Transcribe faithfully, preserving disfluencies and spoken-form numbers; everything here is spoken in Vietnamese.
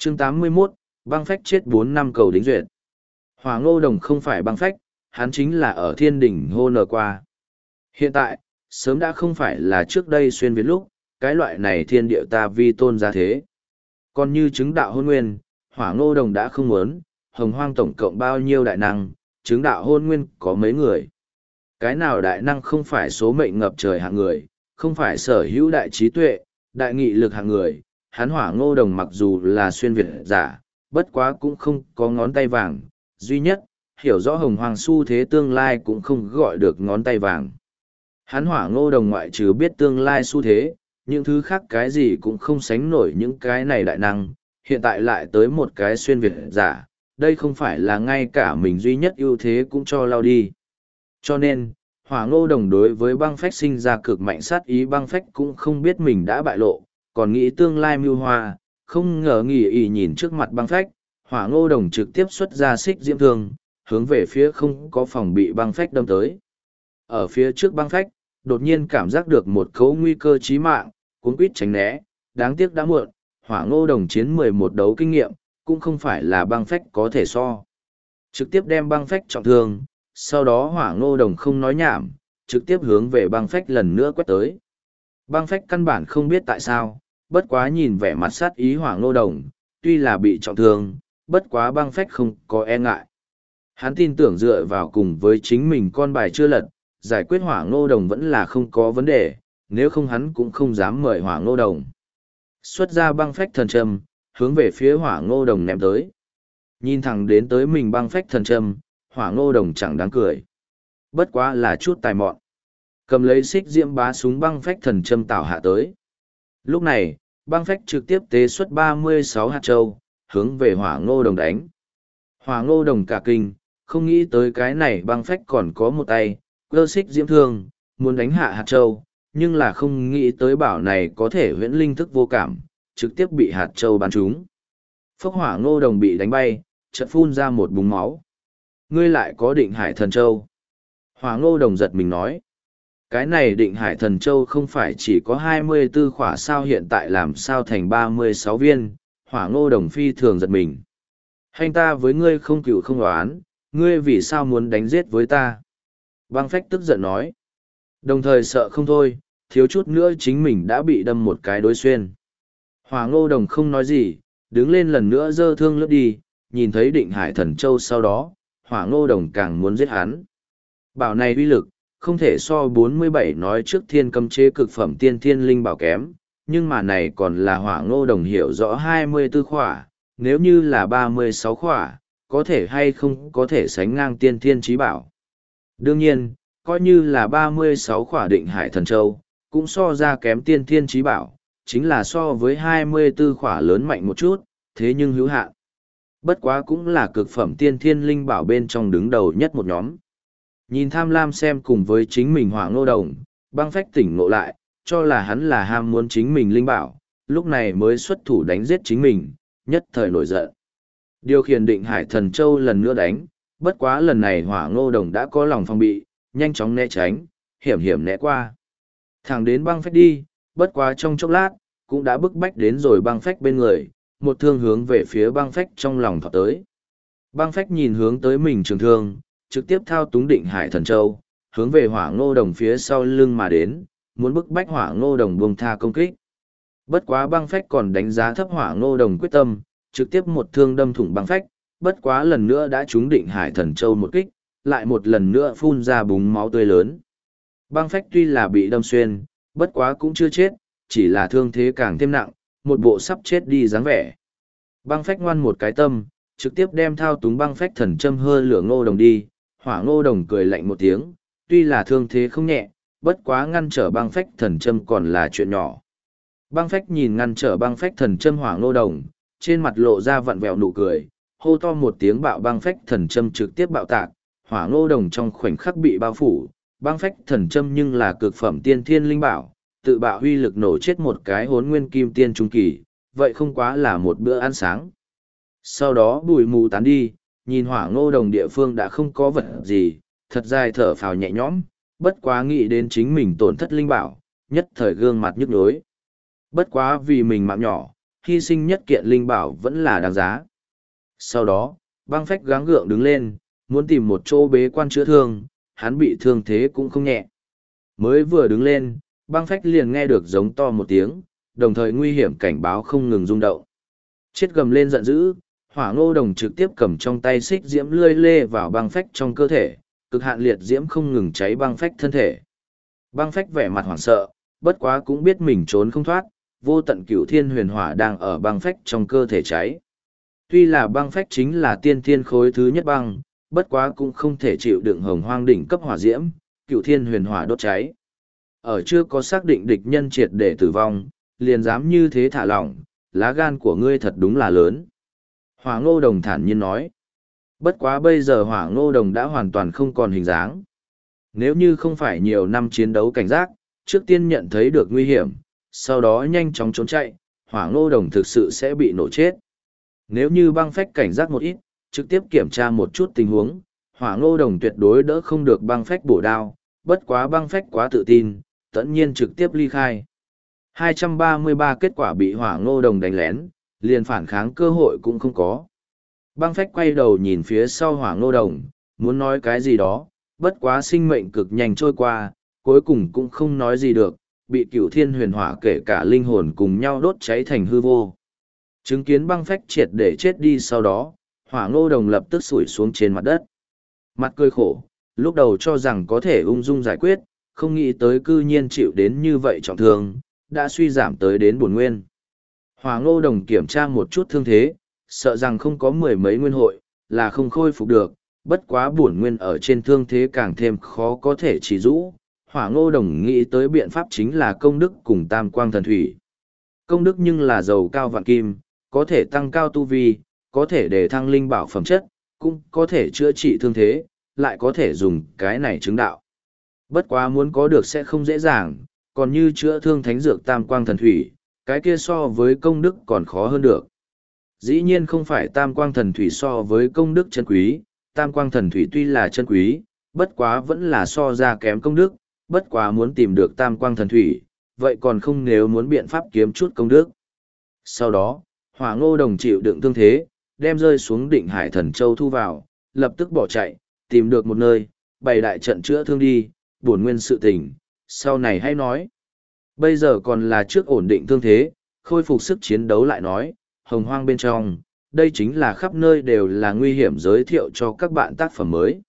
chương tám mươi mốt, băng phách chết bốn năm cầu đính duyệt. Hỏa Ngô Đồng không phải băng phách, hắn chính là ở thiên đỉnh hô nở qua. Hiện tại, sớm đã không phải là trước đây xuyên việt lúc, cái loại này thiên điệu ta vi tôn ra thế. Còn như chứng đạo hôn nguyên, Hỏa Ngô Đồng đã không muốn, hồng hoang tổng cộng bao nhiêu đại năng, chứng đạo hôn nguyên có mấy người. Cái nào đại năng không phải số mệnh ngập trời hạng người, không phải sở hữu đại trí tuệ, đại nghị lực hạng người, hắn Hỏa Ngô Đồng mặc dù là xuyên việt giả, bất quá cũng không có ngón tay vàng, duy nhất, hiểu rõ hồng hoàng xu thế tương lai cũng không gọi được ngón tay vàng. Hắn Hỏa Ngô Đồng ngoại trừ biết tương lai xu thế, những thứ khác cái gì cũng không sánh nổi những cái này đại năng, hiện tại lại tới một cái xuyên việt giả, đây không phải là ngay cả mình duy nhất ưu thế cũng cho lao đi. Cho nên, Hỏa Ngô Đồng đối với băng phách sinh ra cực mạnh sát ý, băng phách cũng không biết mình đã bại lộ, còn nghĩ tương lai mưu hoa, không ngờ nghỉ ý nhìn trước mặt băng phách, Hỏa Ngô Đồng trực tiếp xuất ra xích diễm thương, hướng về phía không có phòng bị băng phách đâm tới. Ở phía trước băng phách, đột nhiên cảm giác được một cấu nguy cơ chí mạng, cuốn quýt tránh né, đáng tiếc đã muộn, Hỏa Ngô Đồng chiến mười một đấu kinh nghiệm, cũng không phải là băng phách có thể so. Trực tiếp đem băng phách trọng thương, sau đó Hỏa Ngô Đồng không nói nhảm, trực tiếp hướng về băng phách lần nữa quét tới. Băng phách căn bản không biết tại sao, bất quá nhìn vẻ mặt sát ý Hỏa Ngô Đồng, tuy là bị trọng thương, bất quá băng phách không có e ngại. Hắn tin tưởng dựa vào cùng với chính mình con bài chưa lật, giải quyết Hỏa Ngô Đồng vẫn là không có vấn đề, nếu không hắn cũng không dám mời Hỏa Ngô Đồng. Xuất ra băng phách thần châm, hướng về phía Hỏa Ngô Đồng ném tới. Nhìn thẳng đến tới mình băng phách thần châm, Hỏa Ngô Đồng chẳng đáng cười. Bất quá là chút tài mọn. Cầm lấy xích diễm bá súng băng phách thần châm tạo hạ tới. Lúc này, băng phách trực tiếp tế xuất ba mươi sáu hạt châu, hướng về Hỏa Ngô Đồng đánh. Hỏa Ngô Đồng cả kinh, không nghĩ tới cái này băng phách còn có một tay, cơ xích diễm thương, muốn đánh hạ hạt châu, nhưng là không nghĩ tới bảo này có thể huyễn linh thức vô cảm, trực tiếp bị hạt châu bắn trúng. Phốc Hỏa Ngô Đồng bị đánh bay, chợt phun ra một búng máu. Ngươi lại có định hải thần châu. Hỏa Ngô Đồng giật mình nói. Cái này định hải thần châu không phải chỉ có hai mươi tư khỏa sao, hiện tại làm sao thành ba mươi sáu viên. Hỏa Ngô Đồng phi thường giật mình. Hành ta với ngươi không cựu không oán, ngươi vì sao muốn đánh giết với ta? Băng phách tức giận nói. Đồng thời sợ không thôi, thiếu chút nữa chính mình đã bị đâm một cái đối xuyên. Hỏa Ngô Đồng không nói gì, đứng lên lần nữa giơ thương lướt đi, nhìn thấy định hải thần châu sau đó, Hỏa Ngô Đồng càng muốn giết hắn. Bảo này uy lực, không thể so bốn mươi bảy nói trước thiên cấm chế cực phẩm tiên thiên linh bảo kém, nhưng mà này còn là Hỏa Ngô Đồng hiểu rõ hai mươi tư khỏa, nếu như là ba mươi sáu khỏa, có thể hay không có thể sánh ngang tiên thiên trí bảo. Đương nhiên, coi như là ba mươi sáu khỏa định hải thần châu, cũng so ra kém tiên thiên trí bảo, chính là so với hai mươi tư khỏa lớn mạnh một chút, thế nhưng hữu hạn. Bất quá cũng là cực phẩm tiên thiên linh bảo bên trong đứng đầu nhất một nhóm. Nhìn tham lam xem cùng với chính mình Hỏa Ngô Đồng, băng phách tỉnh ngộ lại, cho là hắn là ham muốn chính mình linh bảo, lúc này mới xuất thủ đánh giết chính mình, nhất thời nổi giận. Điều khiển định hải thần châu lần nữa đánh, bất quá lần này Hỏa Ngô Đồng đã có lòng phòng bị, nhanh chóng né tránh, hiểm hiểm né qua. Thẳng đến băng phách đi, bất quá trong chốc lát, cũng đã bức bách đến rồi băng phách bên người, một thương hướng về phía băng phách trong lòng thọ tới. Băng phách nhìn hướng tới mình trường thương, trực tiếp thao túng định hải thần châu, hướng về Hỏa Ngô Đồng phía sau lưng mà đến, muốn bức bách Hỏa Ngô Đồng buông tha công kích. Bất quá băng phách còn đánh giá thấp Hỏa Ngô Đồng quyết tâm, trực tiếp một thương đâm thủng băng phách, bất quá lần nữa đã trúng định hải thần châu một kích, lại một lần nữa phun ra búng máu tươi lớn. Băng phách tuy là bị đâm xuyên, bất quá cũng chưa chết, chỉ là thương thế càng thêm nặng, một bộ sắp chết đi dáng vẻ. Băng phách ngoan một cái tâm, trực tiếp đem thao túng băng phách thần châm hơ lửa Ngô Đồng đi. Hỏa Ngô Đồng cười lạnh một tiếng, tuy là thương thế không nhẹ, bất quá ngăn trở băng phách thần châm còn là chuyện nhỏ. Băng phách nhìn ngăn trở băng phách thần châm Hỏa Ngô Đồng, trên mặt lộ ra vặn vẹo nụ cười, hô to một tiếng bạo băng phách thần châm trực tiếp bạo tạc, Hỏa Ngô Đồng trong khoảnh khắc bị bao phủ, băng phách thần châm nhưng là cực phẩm tiên thiên linh bảo, tự bạo huy lực nổ chết một cái hốn nguyên kim tiên trung kỳ, vậy không quá là một bữa ăn sáng. Sau đó bụi mù tán đi, nhìn Hỏa Ngô Đồng địa phương đã không có vật gì, thật dài thở phào nhẹ nhõm, bất quá nghĩ đến chính mình tổn thất linh bảo, nhất thời gương mặt nhức nhối. Bất quá vì mình mạng nhỏ, hy sinh nhất kiện linh bảo vẫn là đáng giá. Sau đó, băng phách gắng gượng đứng lên, muốn tìm một chỗ bế quan chữa thương, hắn bị thương thế cũng không nhẹ. Mới vừa đứng lên, băng phách liền nghe được giống to một tiếng, đồng thời nguy hiểm cảnh báo không ngừng rung động. Chết gầm lên giận dữ, Hỏa Ngô Đồng trực tiếp cầm trong tay xích diễm lươi lê vào băng phách trong cơ thể, cực hạn liệt diễm không ngừng cháy băng phách thân thể. Băng phách vẻ mặt hoảng sợ, bất quá cũng biết mình trốn không thoát, vô tận cửu thiên huyền hỏa đang ở băng phách trong cơ thể cháy. Tuy là băng phách chính là tiên thiên khối thứ nhất băng, bất quá cũng không thể chịu đựng hồng hoang đỉnh cấp hỏa diễm, cửu thiên huyền hỏa đốt cháy. Ở chưa có xác định địch nhân triệt để tử vong, liền dám như thế thả lỏng, lá gan của ngươi thật đúng là lớn. Hỏa Ngô Đồng thản nhiên nói. Bất quá bây giờ Hỏa Ngô Đồng đã hoàn toàn không còn hình dáng. Nếu như không phải nhiều năm chiến đấu cảnh giác, trước tiên nhận thấy được nguy hiểm, sau đó nhanh chóng trốn chạy, Hỏa Ngô Đồng thực sự sẽ bị nổ chết. Nếu như băng phách cảnh giác một ít, trực tiếp kiểm tra một chút tình huống, Hỏa Ngô Đồng tuyệt đối đỡ không được băng phách bổ đao, bất quá băng phách quá tự tin, tất nhiên trực tiếp ly khai. hai trăm ba mươi ba kết quả bị Hỏa Ngô Đồng đánh lén, liền phản kháng cơ hội cũng không có. Băng phách quay đầu nhìn phía sau Hỏa Ngô Đồng, muốn nói cái gì đó, bất quá sinh mệnh cực nhanh trôi qua, cuối cùng cũng không nói gì được, bị cửu thiên huyền hỏa kể cả linh hồn cùng nhau đốt cháy thành hư vô. Chứng kiến băng phách triệt để chết đi sau đó, Hỏa Ngô Đồng lập tức sủi xuống trên mặt đất. Mặt cười khổ, lúc đầu cho rằng có thể ung dung giải quyết, không nghĩ tới cư nhiên chịu đến như vậy trọng thương, đã suy giảm tới đến bổn nguyên. Hỏa Ngô Đồng kiểm tra một chút thương thế, sợ rằng không có mười mấy nguyên hội, là không khôi phục được, bất quá bổn nguyên ở trên thương thế càng thêm khó có thể chỉ rũ. Hỏa Ngô Đồng nghĩ tới biện pháp chính là công đức cùng tam quang thần thủy. Công đức nhưng là dầu cao vạn kim, có thể tăng cao tu vi, có thể để thăng linh bảo phẩm chất, cũng có thể chữa trị thương thế, lại có thể dùng cái này chứng đạo. Bất quá muốn có được sẽ không dễ dàng, còn như chữa thương thánh dược tam quang thần thủy, cái kia so với công đức còn khó hơn được. Dĩ nhiên không phải tam quang thần thủy so với công đức chân quý, tam quang thần thủy tuy là chân quý, bất quá vẫn là so ra kém công đức, bất quá muốn tìm được tam quang thần thủy, vậy còn không nếu muốn biện pháp kiếm chút công đức. Sau đó, Hỏa Ngô Đồng chịu đựng thương thế, đem rơi xuống Định Hải Thần Châu thu vào, lập tức bỏ chạy, tìm được một nơi, bày đại trận chữa thương đi, bổn nguyên sự tình, sau này hãy nói. Bây giờ còn là trước ổn định thương thế, khôi phục sức chiến đấu lại nói, hồng hoang bên trong, đây chính là khắp nơi đều là nguy hiểm giới thiệu cho các bạn tác phẩm mới.